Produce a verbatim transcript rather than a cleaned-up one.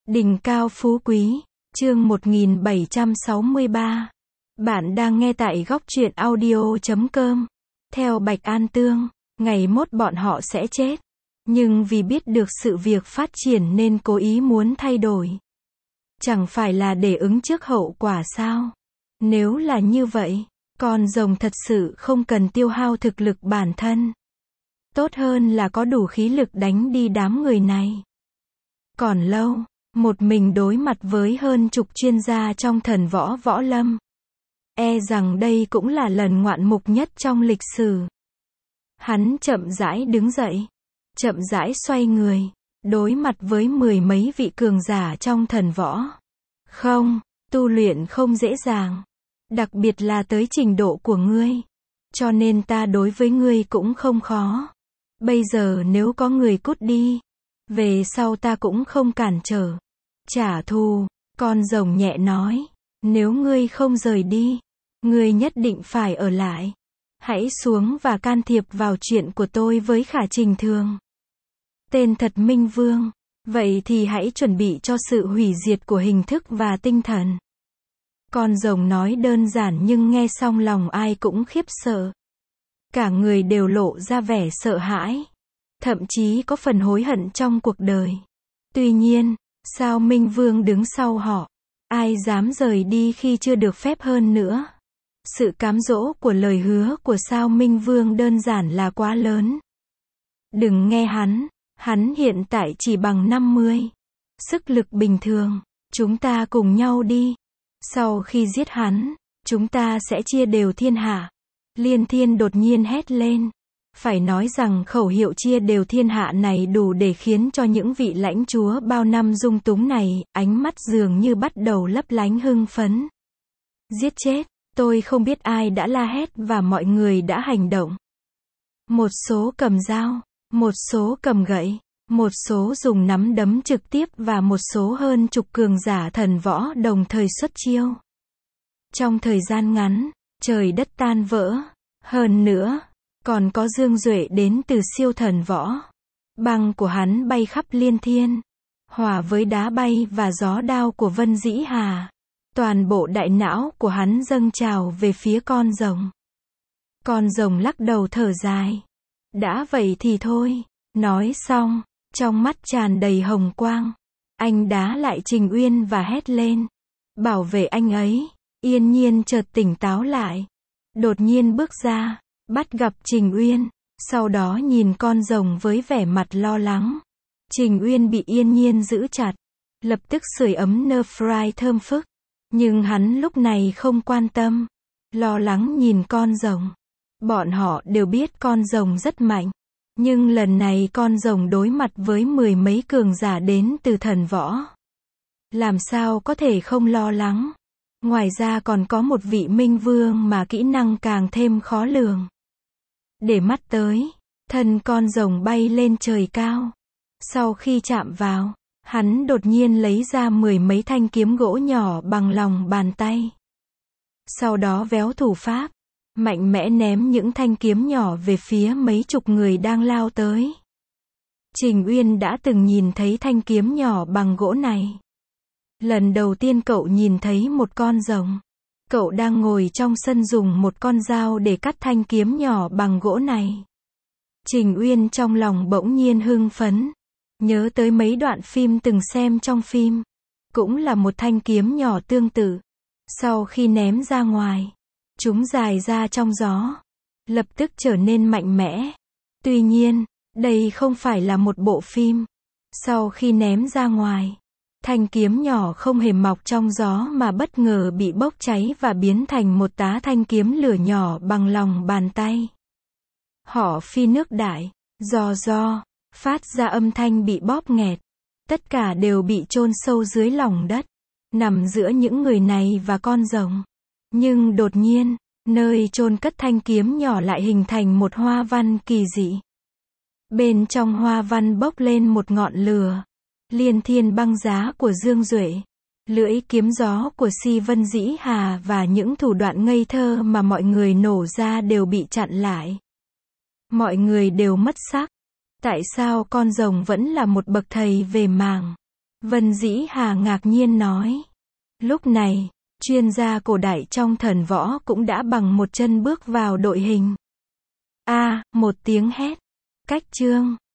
Đỉnh cao phú quý, chương một nghìn bảy trăm sáu mươi ba. Bạn đang nghe tại góc truyện audio chấm com. Theo Bạch An Tương, ngày mốt bọn họ sẽ chết. Nhưng vì biết được sự việc phát triển nên cố ý muốn thay đổi. Chẳng phải là để ứng trước hậu quả sao? Nếu là như vậy, con rồng thật sự không cần tiêu hao thực lực bản thân. Tốt hơn là có đủ khí lực đánh đi đám người này. Còn lâu, một mình đối mặt với hơn chục chuyên gia trong thần võ võ lâm. E rằng đây cũng là lần ngoạn mục nhất trong lịch sử. Hắn chậm rãi đứng dậy, chậm rãi xoay người, đối mặt với mười mấy vị cường giả trong thần võ. Không, tu luyện không dễ dàng, đặc biệt là tới trình độ của ngươi. Cho nên ta đối với ngươi cũng không khó. Bây giờ nếu có người cút đi, về sau ta cũng không cản trở. Trả thù, con rồng nhẹ nói, nếu ngươi không rời đi, ngươi nhất định phải ở lại. Hãy xuống và can thiệp vào chuyện của tôi với Khả Trình Thường. Tên thật Minh Vương, vậy thì hãy chuẩn bị cho sự hủy diệt của hình thức và tinh thần. Con rồng nói đơn giản nhưng nghe xong lòng ai cũng khiếp sợ. Cả người đều lộ ra vẻ sợ hãi. Thậm chí có phần hối hận trong cuộc đời. Tuy nhiên, sao Minh Vương đứng sau họ? Ai dám rời đi khi chưa được phép hơn nữa? Sự cám dỗ của lời hứa của sao Minh Vương đơn giản là quá lớn. Đừng nghe hắn, hắn hiện tại chỉ bằng năm mươi. Sức lực bình thường, chúng ta cùng nhau đi. Sau khi giết hắn, chúng ta sẽ chia đều thiên hạ. Liên Thiên đột nhiên hét lên. Phải nói rằng khẩu hiệu chia đều thiên hạ này đủ để khiến cho những vị lãnh chúa bao năm dung túng này, ánh mắt dường như bắt đầu lấp lánh hưng phấn. Giết chết, tôi không biết ai đã la hét và mọi người đã hành động. Một số cầm dao, một số cầm gậy, một số dùng nắm đấm trực tiếp và một số hơn chục cường giả thần võ đồng thời xuất chiêu. Trong thời gian ngắn, trời đất tan vỡ. Hơn nữa, còn có Dương Duệ đến từ siêu thần võ. Băng của hắn bay khắp Liên Thiên, hòa với đá bay và gió đao của Vân Dĩ Hà. Toàn bộ đại não của hắn dâng trào về phía con rồng. Con rồng lắc đầu thở dài. Đã vậy thì thôi. Nói xong, trong mắt tràn đầy hồng quang. Anh đá lại Trình Uyên và hét lên. Bảo vệ anh ấy. Yên Nhiên chợt tỉnh táo lại. Đột nhiên bước ra, bắt gặp Trình Uyên, sau đó nhìn con rồng với vẻ mặt lo lắng. Trình Uyên bị Yên Nhiên giữ chặt, lập tức sưởi ấm nơ fry thơm phức. Nhưng hắn lúc này không quan tâm, lo lắng nhìn con rồng. Bọn họ đều biết con rồng rất mạnh, nhưng lần này con rồng đối mặt với mười mấy cường giả đến từ thần võ. Làm sao có thể không lo lắng? Ngoài ra còn có một vị Minh Vương mà kỹ năng càng thêm khó lường. Để mắt tới, thân con rồng bay lên trời cao. Sau khi chạm vào, hắn đột nhiên lấy ra mười mấy thanh kiếm gỗ nhỏ bằng lòng bàn tay. Sau đó véo thủ pháp, mạnh mẽ ném những thanh kiếm nhỏ về phía mấy chục người đang lao tới. Trình Uyên đã từng nhìn thấy thanh kiếm nhỏ bằng gỗ này. Lần đầu tiên cậu nhìn thấy một con rồng. Cậu đang ngồi trong sân dùng một con dao để cắt thanh kiếm nhỏ bằng gỗ này. Trình Uyên trong lòng bỗng nhiên hưng phấn. Nhớ tới mấy đoạn phim từng xem trong phim. Cũng là một thanh kiếm nhỏ tương tự. Sau khi ném ra ngoài, chúng dài ra trong gió. Lập tức trở nên mạnh mẽ. Tuy nhiên, đây không phải là một bộ phim. Sau khi ném ra ngoài, thanh kiếm nhỏ không hề mọc trong gió mà bất ngờ bị bốc cháy và biến thành một tá thanh kiếm lửa nhỏ bằng lòng bàn tay. Họ phi nước đại, do do, phát ra âm thanh bị bóp nghẹt. Tất cả đều bị chôn sâu dưới lòng đất, nằm giữa những người này và con rồng. Nhưng đột nhiên, nơi chôn cất thanh kiếm nhỏ lại hình thành một hoa văn kỳ dị. Bên trong hoa văn bốc lên một ngọn lửa. Liên Thiên băng giá của Dương Duệ, lưỡi kiếm gió của Si Vân Dĩ Hà và những thủ đoạn ngây thơ mà mọi người nổ ra đều bị chặn lại. Mọi người đều mất sắc. Tại sao con rồng vẫn là một bậc thầy về màng? Vân Dĩ Hà ngạc nhiên nói. Lúc này, chuyên gia cổ đại trong thần võ cũng đã bằng một chân bước vào đội hình. A, một tiếng hét. Cách chương.